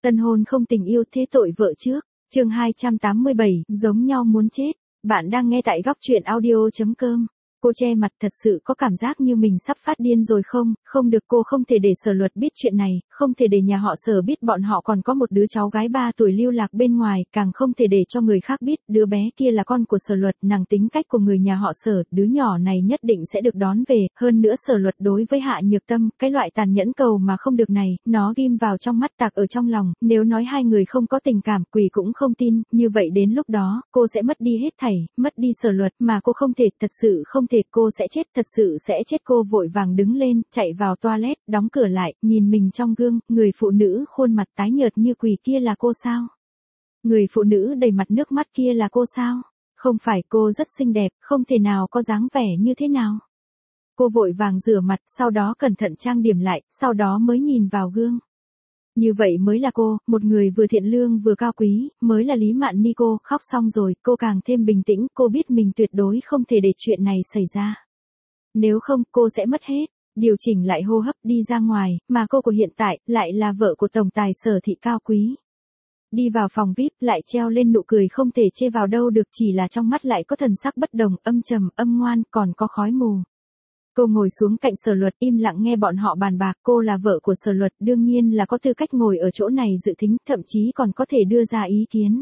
Tân hôn không tình yêu thế tội vợ trước. Chương 287, giống nhau muốn chết. Bạn đang nghe tại góc truyện audio.com. Cô che mặt, thật sự có cảm giác như mình sắp phát điên rồi không? Không được, cô không thể để Sở Luật biết chuyện này, không thể để nhà họ Sở biết bọn họ còn có một đứa cháu gái 3 tuổi lưu lạc bên ngoài, càng không thể để cho người khác biết đứa bé kia là con của Sở Luật. Nàng tính cách của người nhà họ Sở, đứa nhỏ này nhất định sẽ được đón về. Hơn nữa Sở Luật đối với Hạ Nhược Tâm, cái loại tàn nhẫn cầu mà không được này, nó ghim vào trong mắt, tạc ở trong lòng. Nếu nói hai người không có tình cảm, quỷ cũng không tin. Như vậy đến lúc đó, cô sẽ mất đi hết thảy, mất đi Sở Luật, mà cô không thể, thật sự không thể, cô sẽ chết, thật sự sẽ chết. Cô vội vàng đứng lên, chạy vào toilet, đóng cửa lại, nhìn mình trong gương, người phụ nữ khuôn mặt tái nhợt như quỷ kia là cô sao? Người phụ nữ đầy mặt nước mắt kia là cô sao? Không phải, cô rất xinh đẹp, không thể nào có dáng vẻ như thế nào. Cô vội vàng rửa mặt, sau đó cẩn thận trang điểm lại, sau đó mới nhìn vào gương. Như vậy mới là cô, một người vừa thiện lương vừa cao quý, mới là Lý Mạn Ni. Cô khóc xong rồi, cô càng thêm bình tĩnh, cô biết mình tuyệt đối không thể để chuyện này xảy ra. Nếu không, cô sẽ mất hết. Điều chỉnh lại hô hấp, đi ra ngoài, mà cô của hiện tại, lại là vợ của tổng tài Sở Thị cao quý. Đi vào phòng VIP, lại treo lên nụ cười không thể chê vào đâu được, chỉ là trong mắt lại có thần sắc bất đồng, âm trầm, âm ngoan, còn có khói mù. Cô ngồi xuống cạnh Sở Luật, im lặng nghe bọn họ bàn bạc. Cô là vợ của Sở Luật, đương nhiên là có tư cách ngồi ở chỗ này dự thính, thậm chí còn có thể đưa ra ý kiến.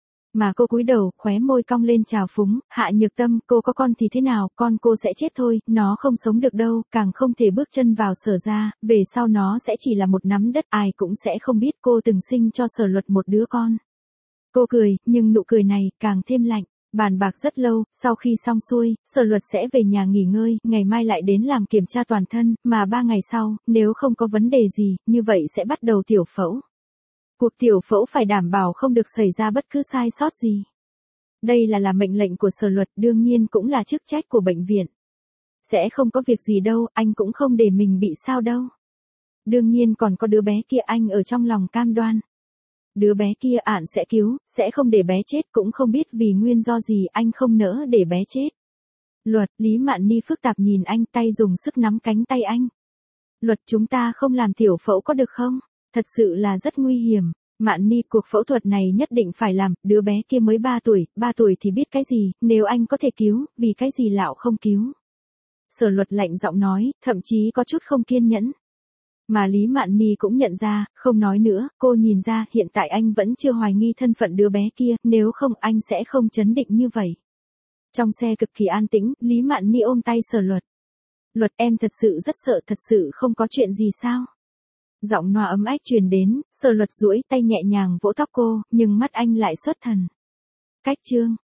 Mà cô cúi đầu, khóe môi cong lên trào phúng. Hạ Nhược Tâm, cô có con thì thế nào, con cô sẽ chết thôi, nó không sống được đâu, càng không thể bước chân vào Sở gia, về sau nó sẽ chỉ là một nắm đất, ai cũng sẽ không biết cô từng sinh cho Sở Luật một đứa con. Cô cười, nhưng nụ cười này càng thêm lạnh. Bàn bạc rất lâu, sau khi xong xuôi, Sở Luật sẽ về nhà nghỉ ngơi, ngày mai lại đến làm kiểm tra toàn thân, mà 3 ngày sau, nếu không có vấn đề gì, như vậy sẽ bắt đầu tiểu phẫu. Cuộc tiểu phẫu phải đảm bảo không được xảy ra bất cứ sai sót gì. Đây là mệnh lệnh của Sở Luật, đương nhiên cũng là chức trách của bệnh viện. Sẽ không có việc gì đâu, anh cũng không để mình bị sao đâu. Đương nhiên còn có đứa bé kia, anh ở trong lòng cam đoan. Đứa bé kia ạn sẽ cứu, sẽ không để bé chết, cũng không biết vì nguyên do gì anh không nỡ để bé chết. Luật, Lý Mạn Ni phức tạp nhìn anh, tay dùng sức nắm cánh tay anh. Luật, chúng ta không làm tiểu phẫu có được không? Thật sự là rất nguy hiểm. Mạn Ni, cuộc phẫu thuật này nhất định phải làm, đứa bé kia mới 3 tuổi thì biết cái gì, nếu anh có thể cứu, vì cái gì lão không cứu? Sở Luật lạnh giọng nói, thậm chí có chút không kiên nhẫn. Mà Lý Mạn Ni cũng nhận ra, không nói nữa, cô nhìn ra, hiện tại anh vẫn chưa hoài nghi thân phận đứa bé kia, nếu không anh sẽ không chấn định như vậy. Trong xe cực kỳ an tĩnh, Lý Mạn Ni ôm tay Sở Luật. Luật, em thật sự rất sợ, thật sự không có chuyện gì sao? Giọng nói ấm ách truyền đến, Sở Luật duỗi tay nhẹ nhàng vỗ tóc cô, nhưng mắt anh lại xuất thần. Cách chương.